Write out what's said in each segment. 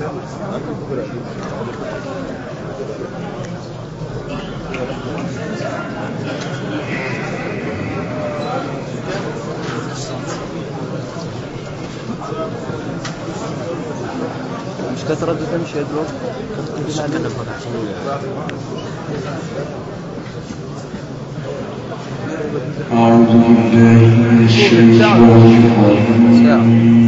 مش كثرة تمشي يا دروب أعوذ بالله من الشيطان الرجيم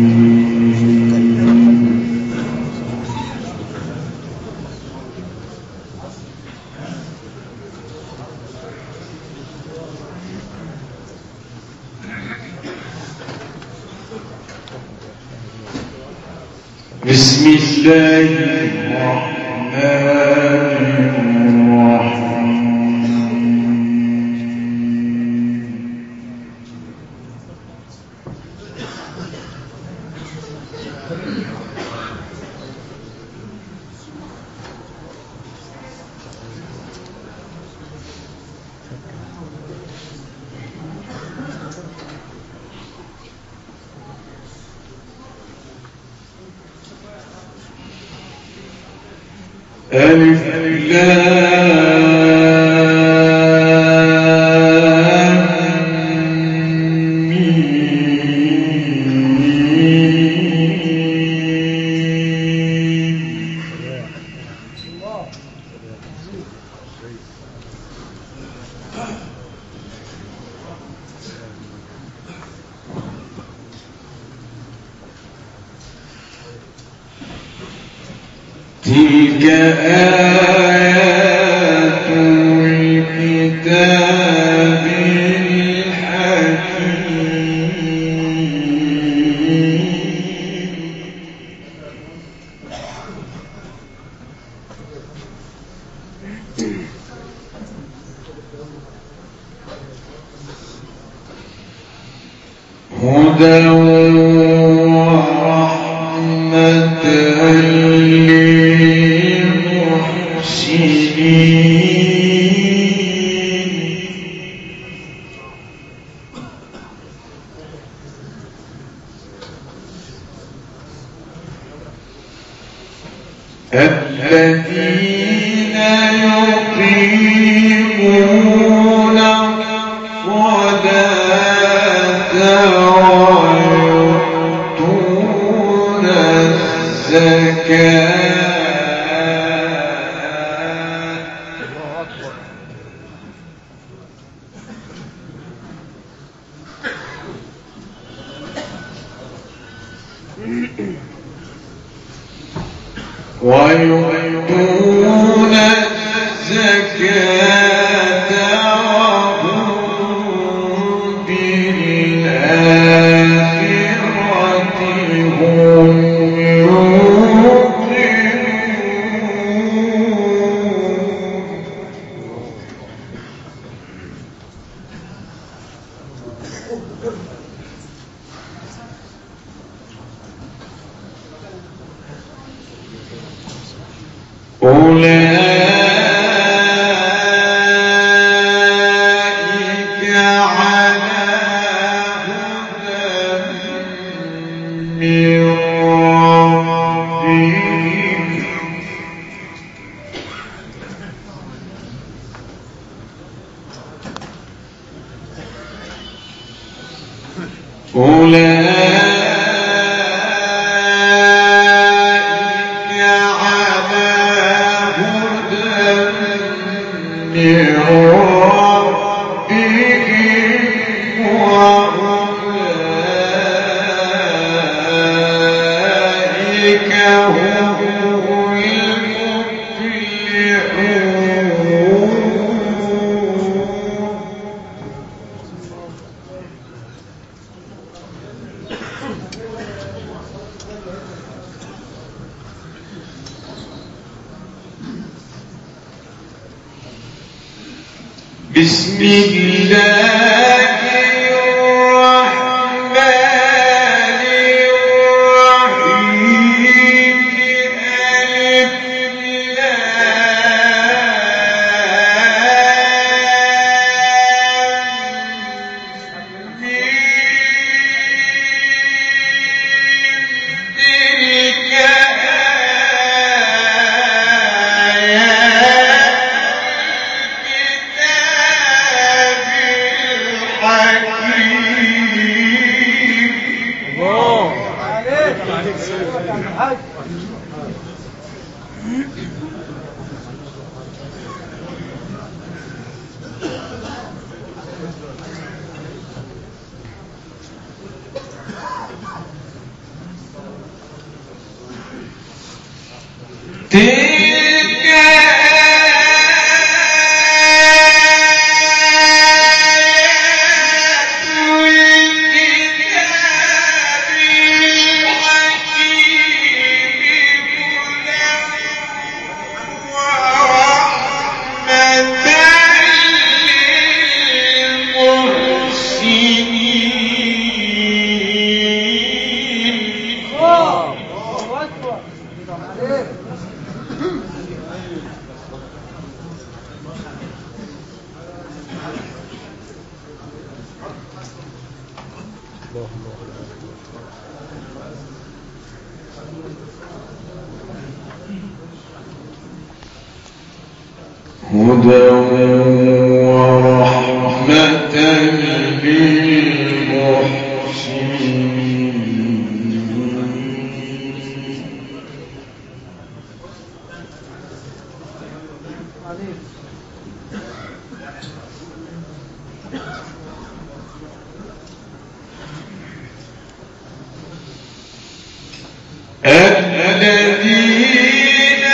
بسم الله الرحمن ألف تلك آيات الكتاب الحكيم هدى ورحمة الذين يقيمون الصلاة ويؤتون الزكاة وهم بالآخرة هم أولئك على هدى من ربهم بسم الله الرحمن الرحيم ألف لام ميم تلك هدى ورحمة للمحسنين. الذين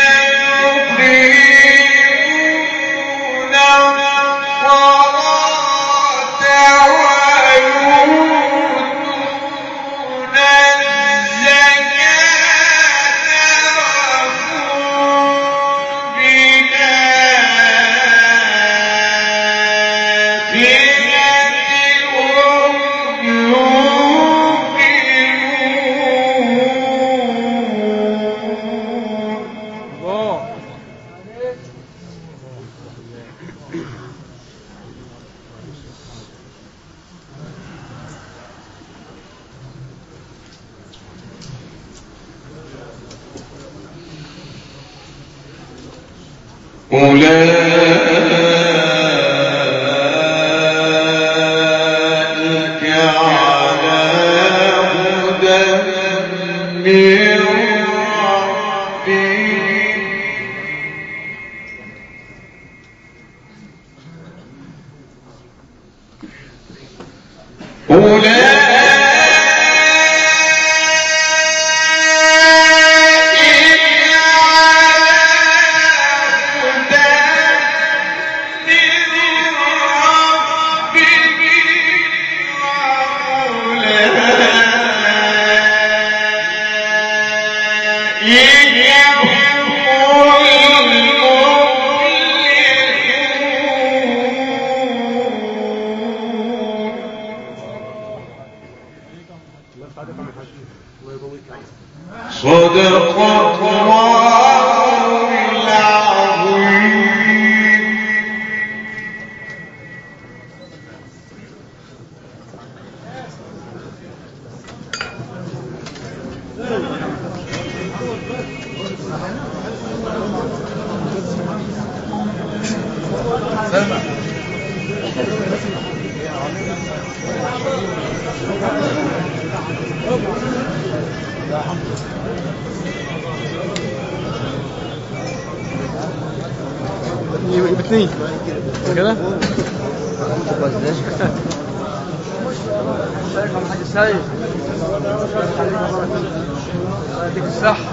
يقيمون الصلاة ويؤتون الزكاة وهم أولئك على هدى من ربهم. صدق الله العظيم. اثنين كده ازيكم حاج سيد، يديك الصحة.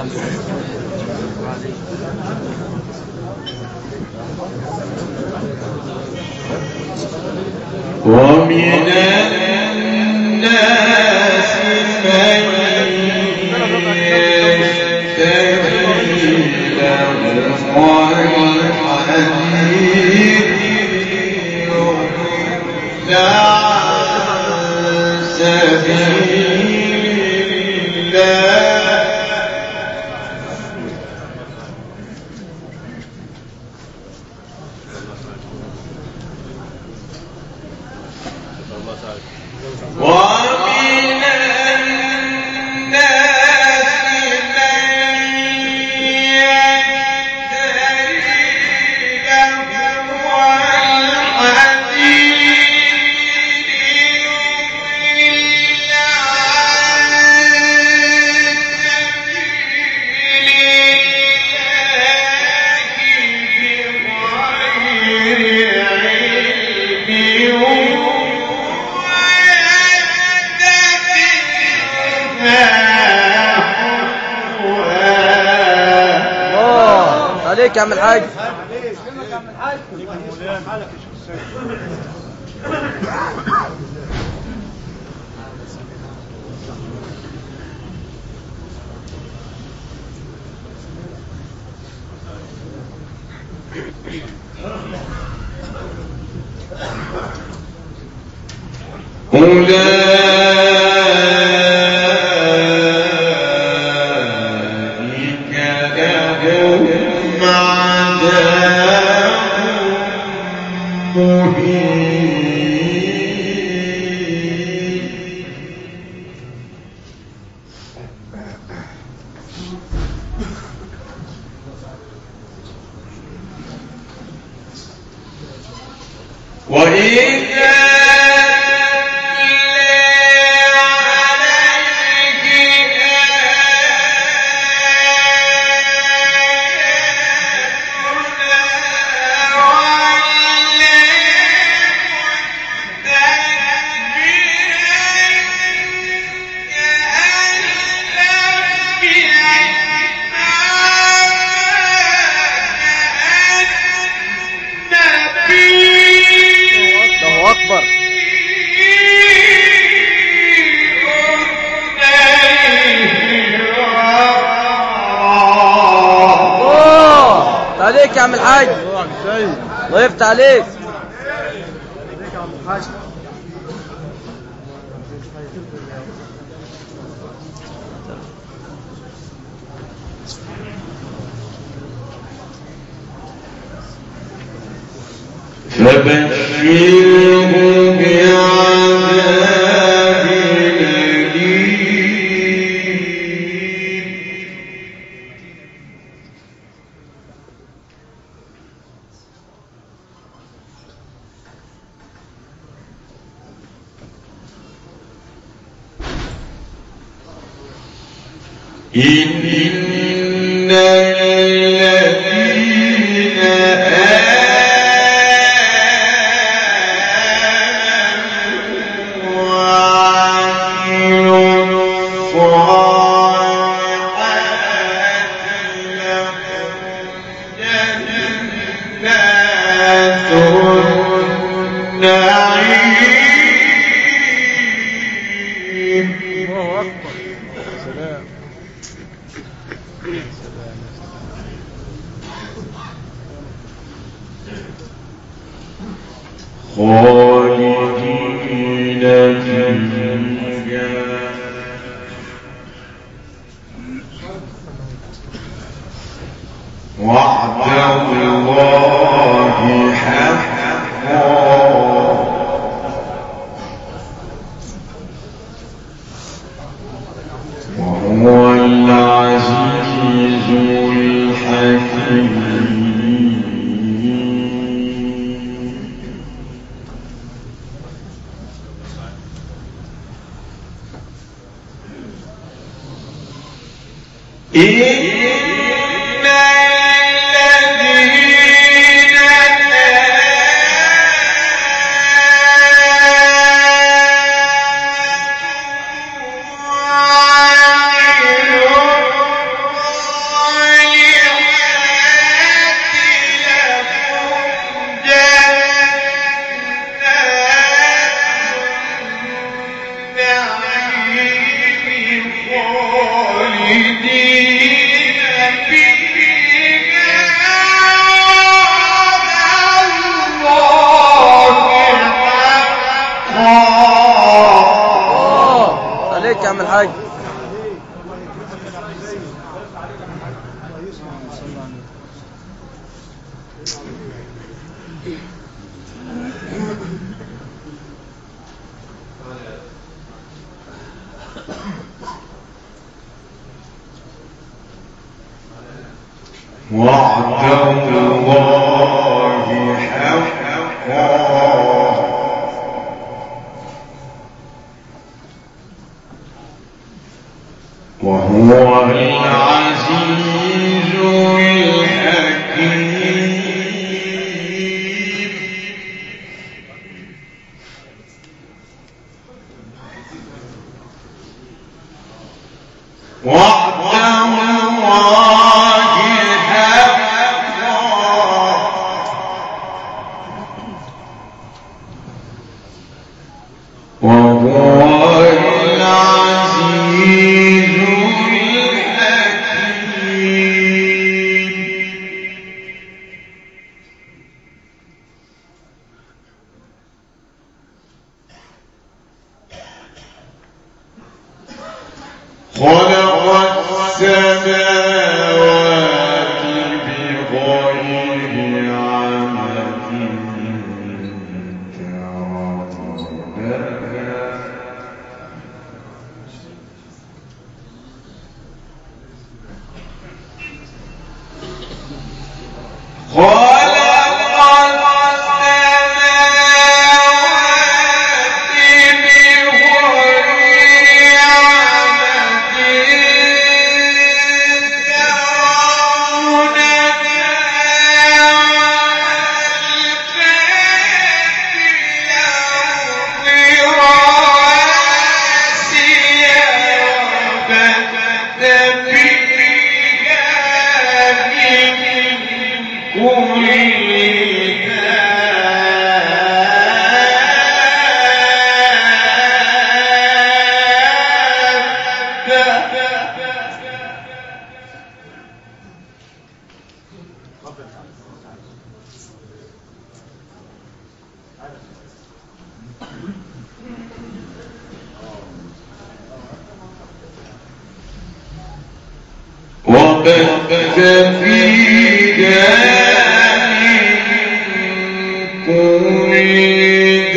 ومن الناس من ومن الناس من يتخذ عليك يا عم الحاج. أولئك لهم عذاب مهين وإذا عليك يا عم الحاج. الله يفتح عليك. فبشره بعذاب أليم إن الذين آمنوا وعملوا الصالحات لهم جنات النعيم. الله أكبر. سلام. خالدين فيها وعد الله حقا وهو العزيز الحكيم. إن الذين عليك يا عم الحاج. وعد الله حقا وهو العزيز الحكيم. وعد الله حقا وبث فيها من كل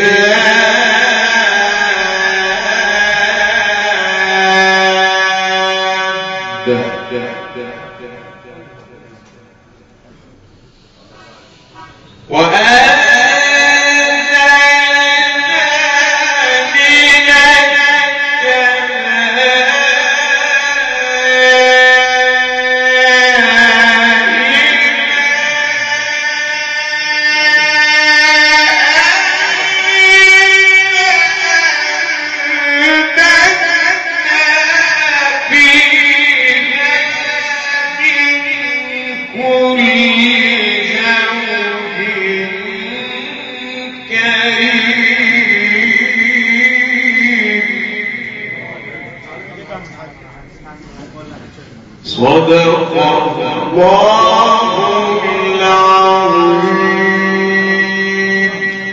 صدق الله العظيم.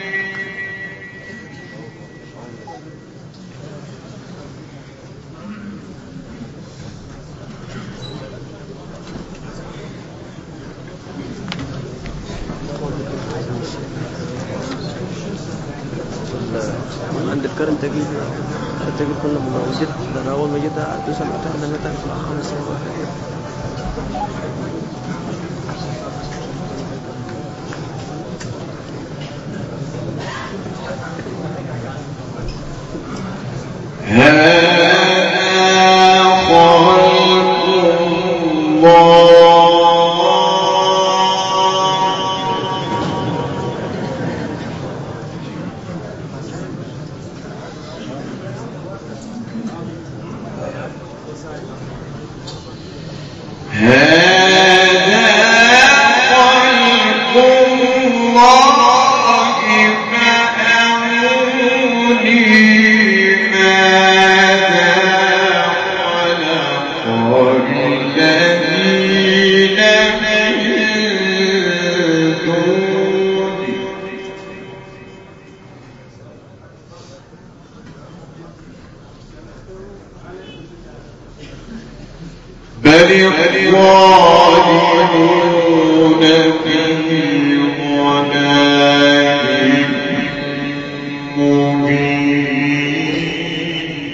عند الكرم تجيب كل ما وجدت. انا اول ما جيت ادوس المكان ده متى يطلع 5 واحد. بل الظالمون في ضلال مبين.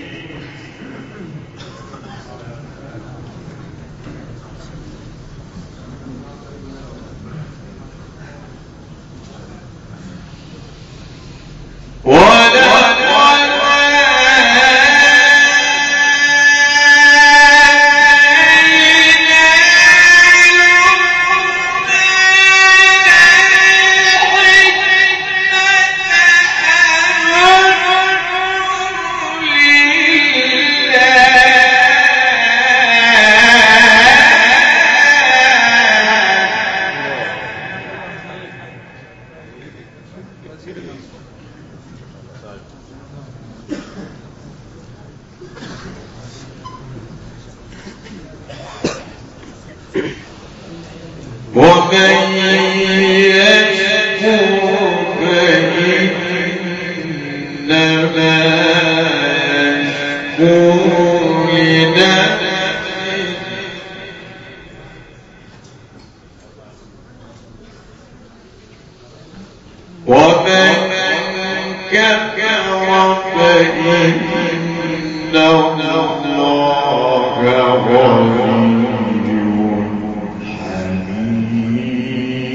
ومن يشكر فإنما يشكر لنفسه ومن كفر فإن الله غني حميد.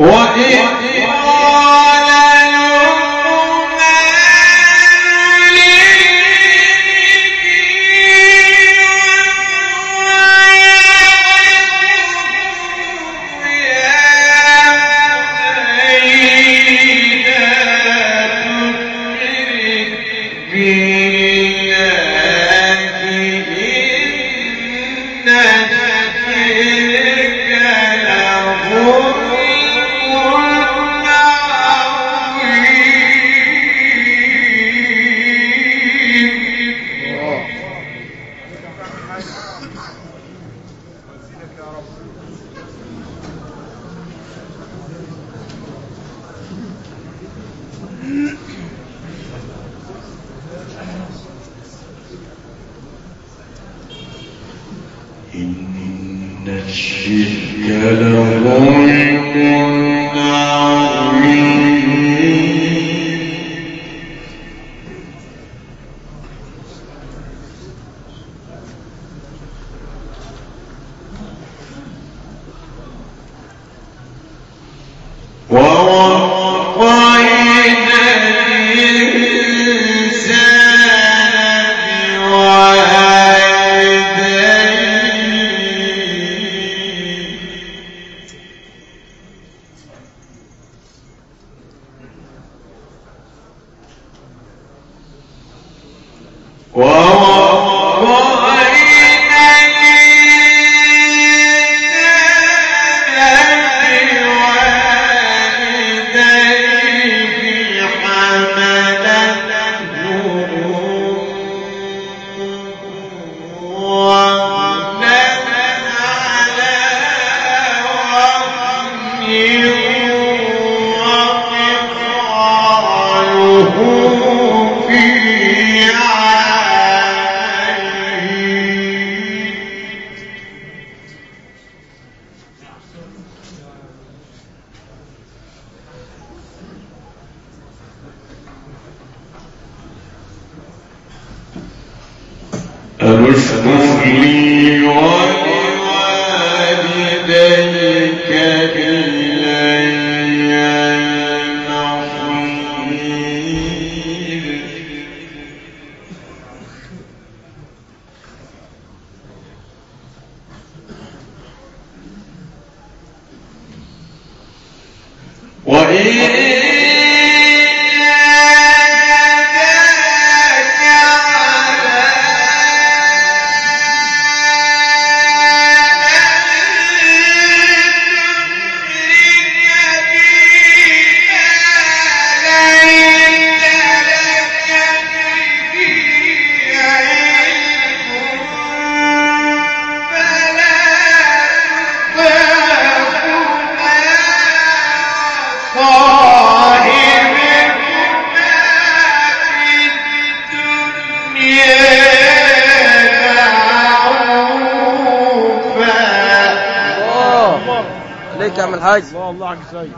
الحاج. الله عنك سيد.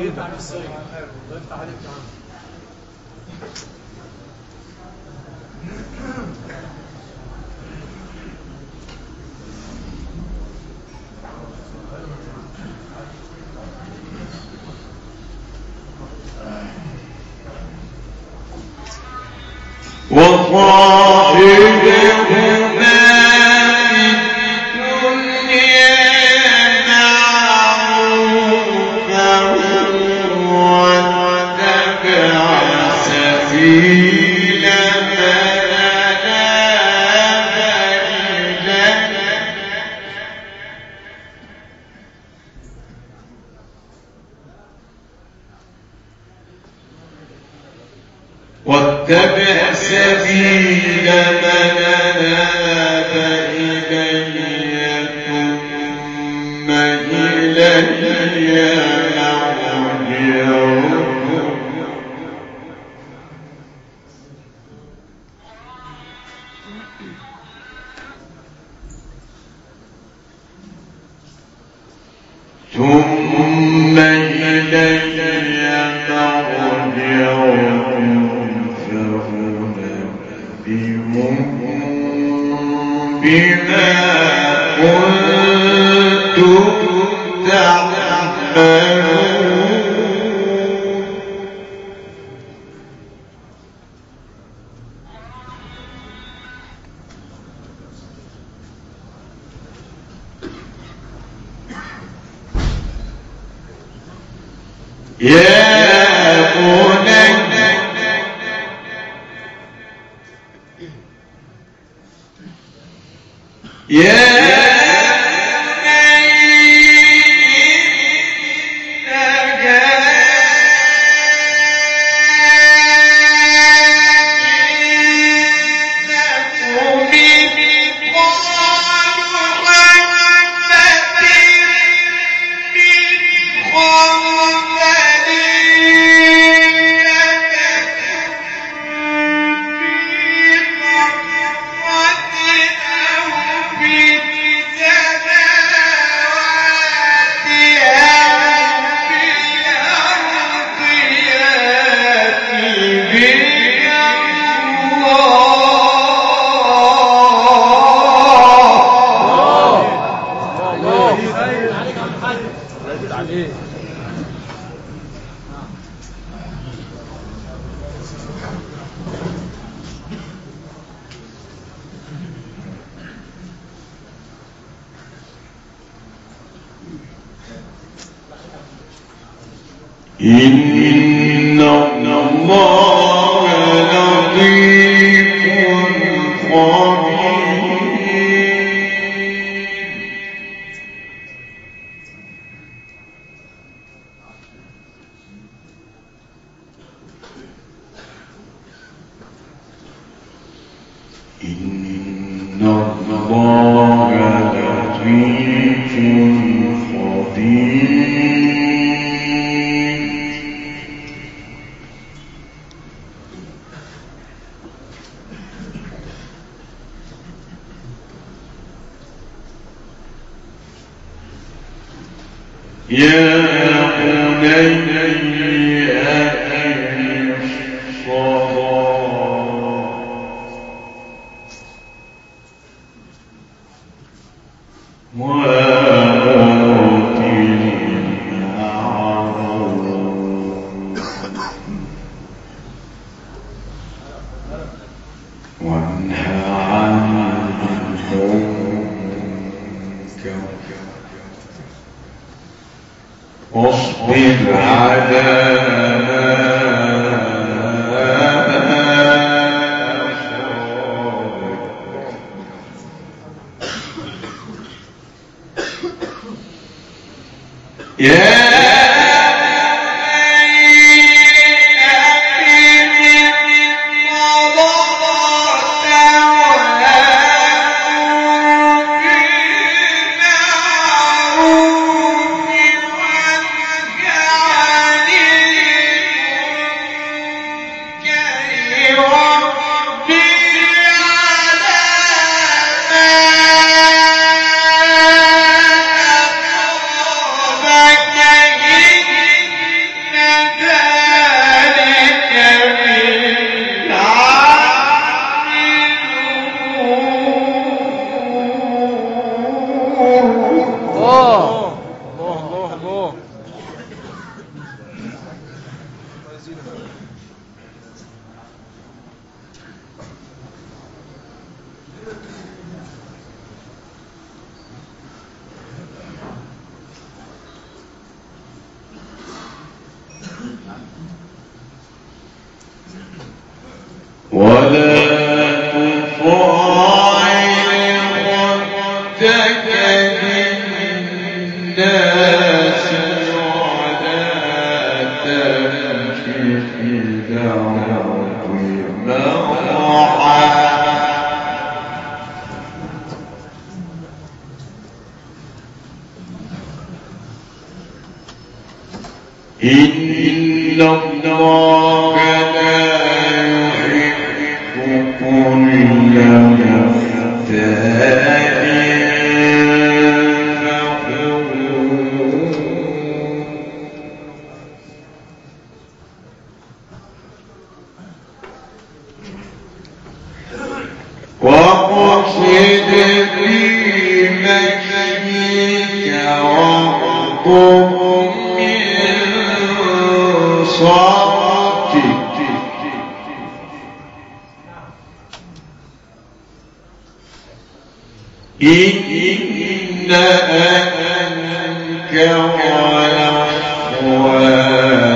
واتبع سبيل من أناب إلي ثم إلي مرجعكم ثم إلي بما كنتم تعملون إن الله لطيف خبير. إن الله لطيف خبير. يا بني أقم الصلاة وآت المعروف وانه عن المنكر واصبر على ما أصابك. يا ولا تطاع خدك للناس ولا تمشي في الأرض مرحا. إن الله لا يحب كل مختال فخور. واقصد في مشيك واغضب من صوتك إن أنكر الأصوات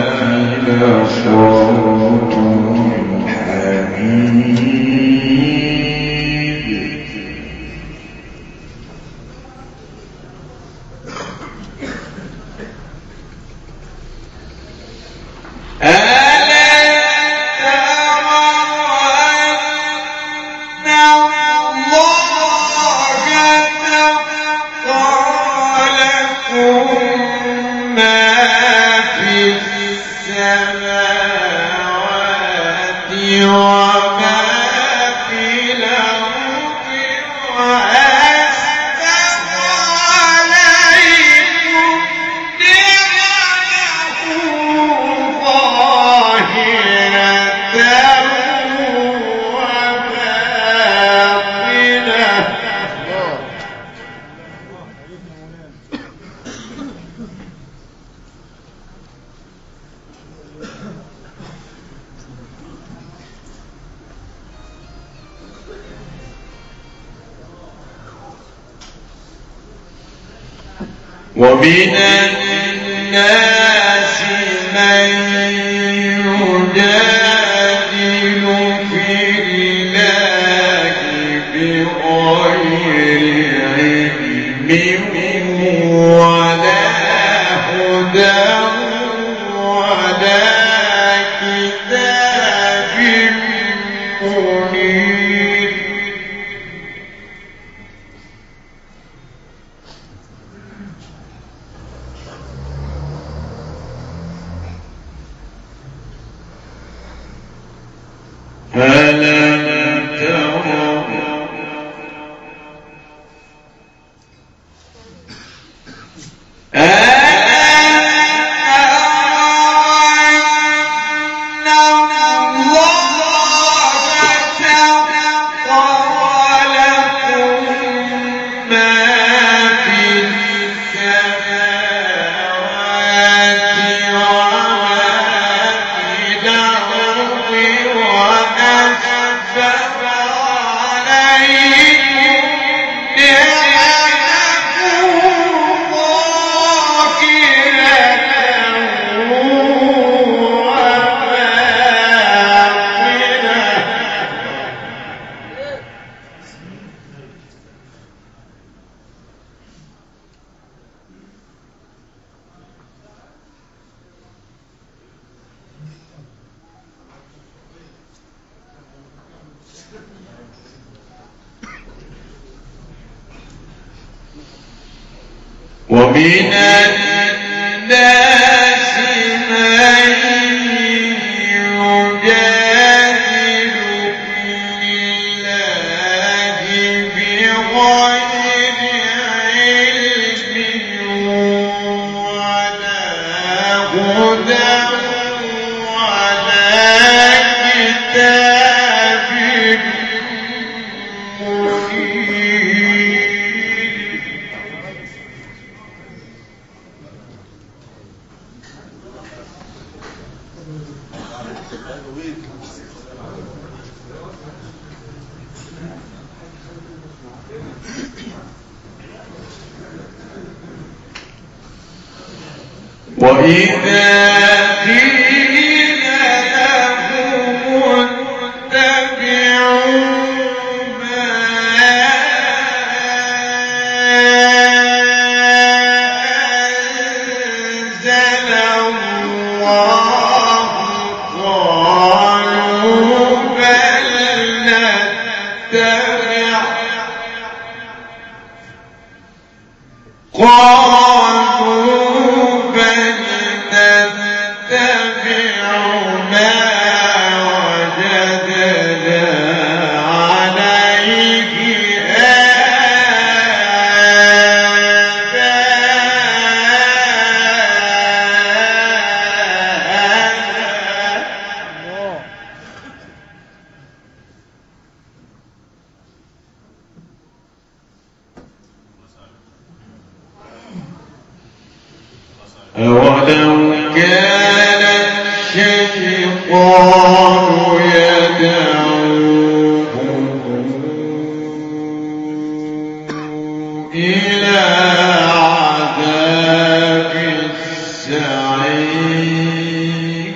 ومن الناس من يجادل في الله بغير علم ولا هدى ولا كتاب منير. ألم تروا ومن الناس من يجادل في الله بغير علم ولا هدى ولا كتاب منير. وإذا قيل لهم اتبعوا ما أنزل الله قالوا بل نتبع ما وجدنا عليه آباءنا. أولو كان الشيطان يدعوهم إلى عذاب السعير.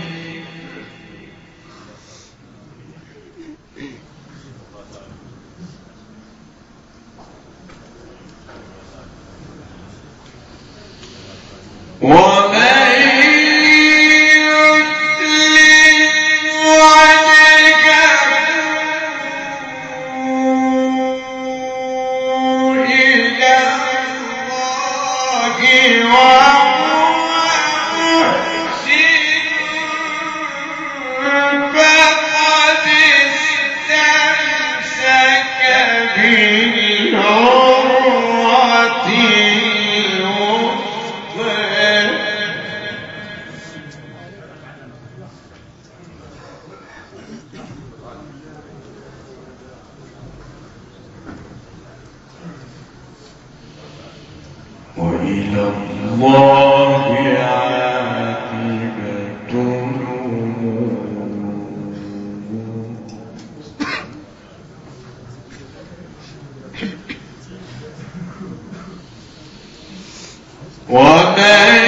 ومن فقد وإلى الله عاقبة الأمور. ومن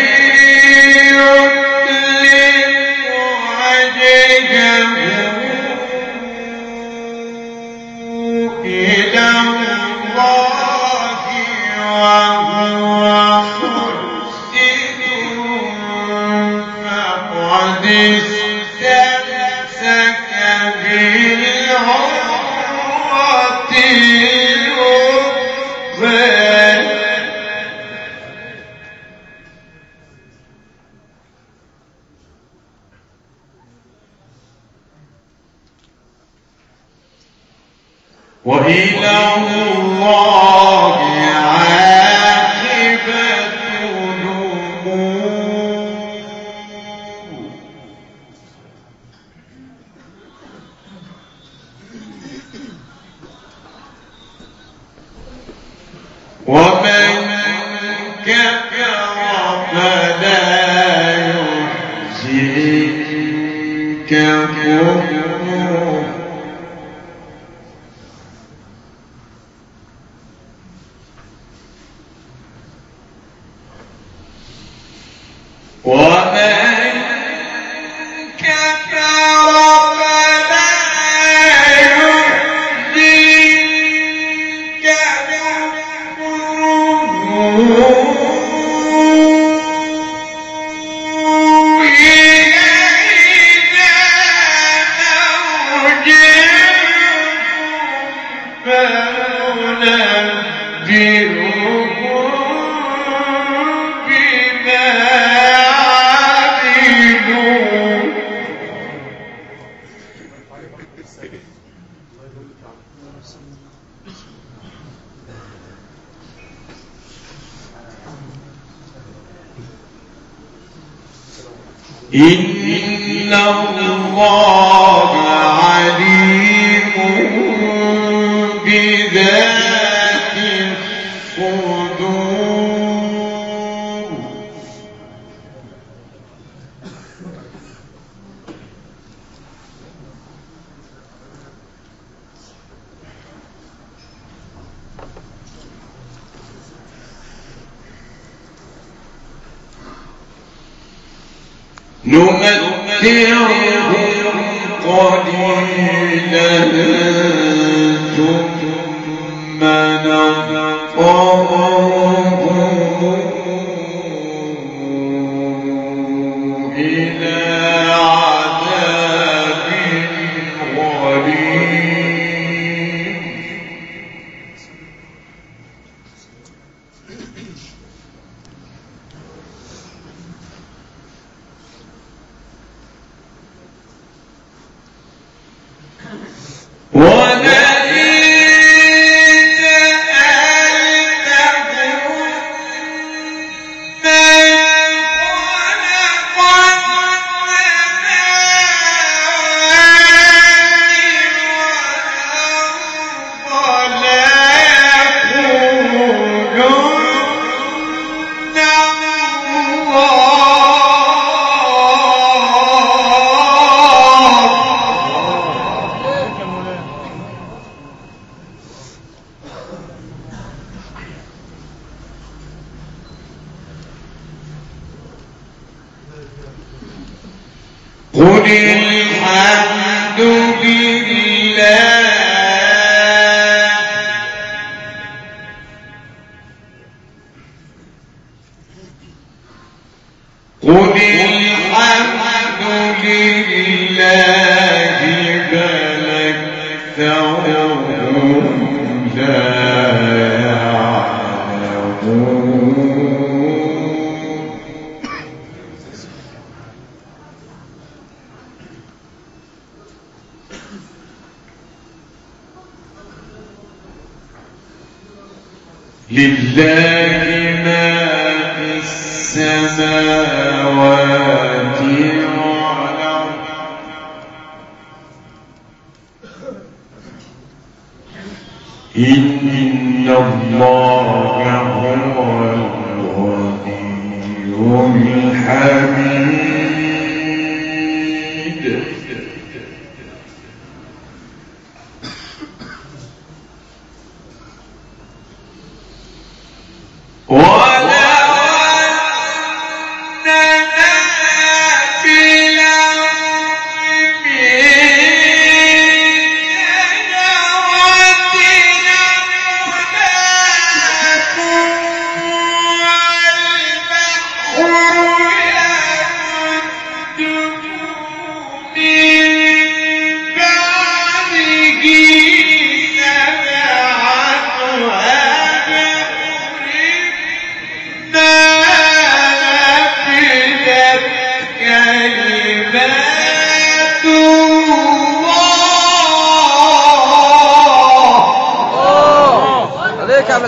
وإلى الله عاقبة الأمور. ومن كفر فلا يحزنك كفره. ومن كفر فلا يحزنك كفره. إلينا مرجعكم فننبئكم بما إن الله عليم بذات الصدور. نمتعهم قليلا ثم نضطرهم إلى عذاب غليظ. قل الحمد لله قل الحمد لله بل أكثرهم لا يعلمون. لله ما في السماوات والأرض إن الله هو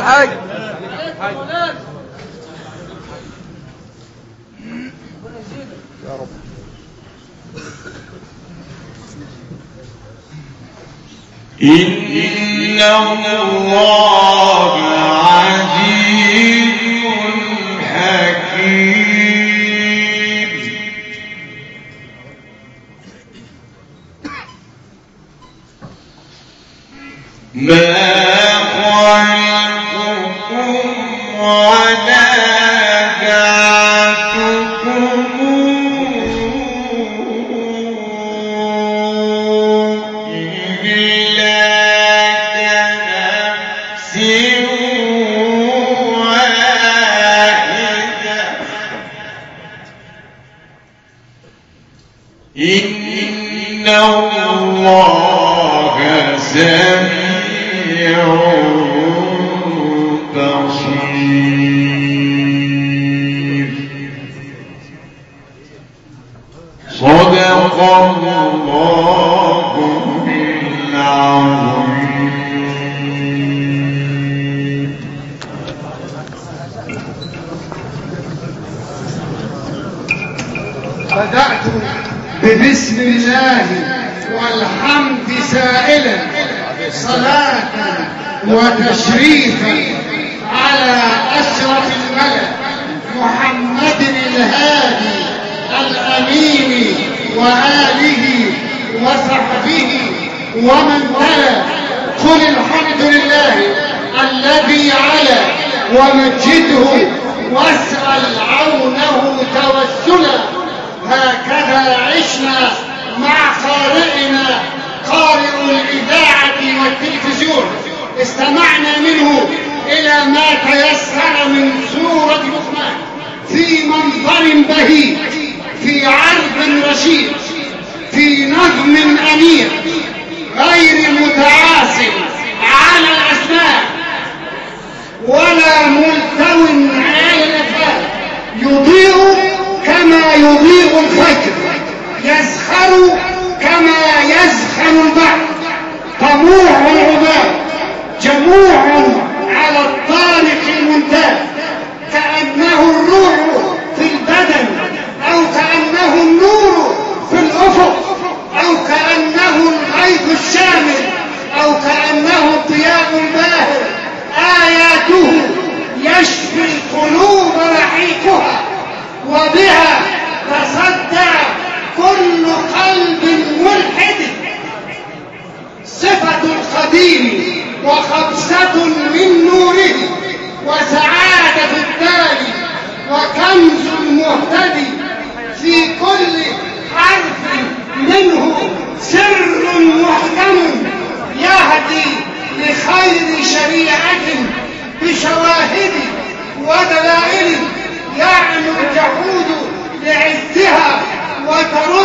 الحاج. يا رب. إن الله عزيز حكيم. ما خلقكم ولا بعثكم إلا كنفس واحدة. إن الله سميع بصير. صدق الله العظيم. بدأت ببسم الله والحمد سائلا صلاة وتشريفا على أشرف الملأ محمد الهادي الأمين وآله وصحبه ومن تلا. قل الحمد لله الذي علا ومجده واسأل عونه توسلا. هكذا عشنا مع قارئنا قارئ الإذاعة والتلفزيون، استمعنا منه إلى ما تيسر من سورة لقمان في منظر بهيج، في عرض رشيد، في نظم أمير غير متعاس على الأسماء ولا ملتو على الأفعال، يضيء كما يضيء الفجر، يزخر كما يزخر البحر، طموح العباد جموع على الطارق المنتهى، كأنه الروح في البدن أو كأنه النور في الأفق أو كأنه الغيث الشامل أو كأنه الضياء الباهر. آياته يشفي القلوب رحيقها، وبها تصدع كل قلب ملحد. صفة القديم وخبسة من نوره، وسعادة الدار وكنز المهتدي. في كل حرف منه سر محكم يهدي لخير شريعة بشواهد ودلائل، يعلو الجحود لعزها وترد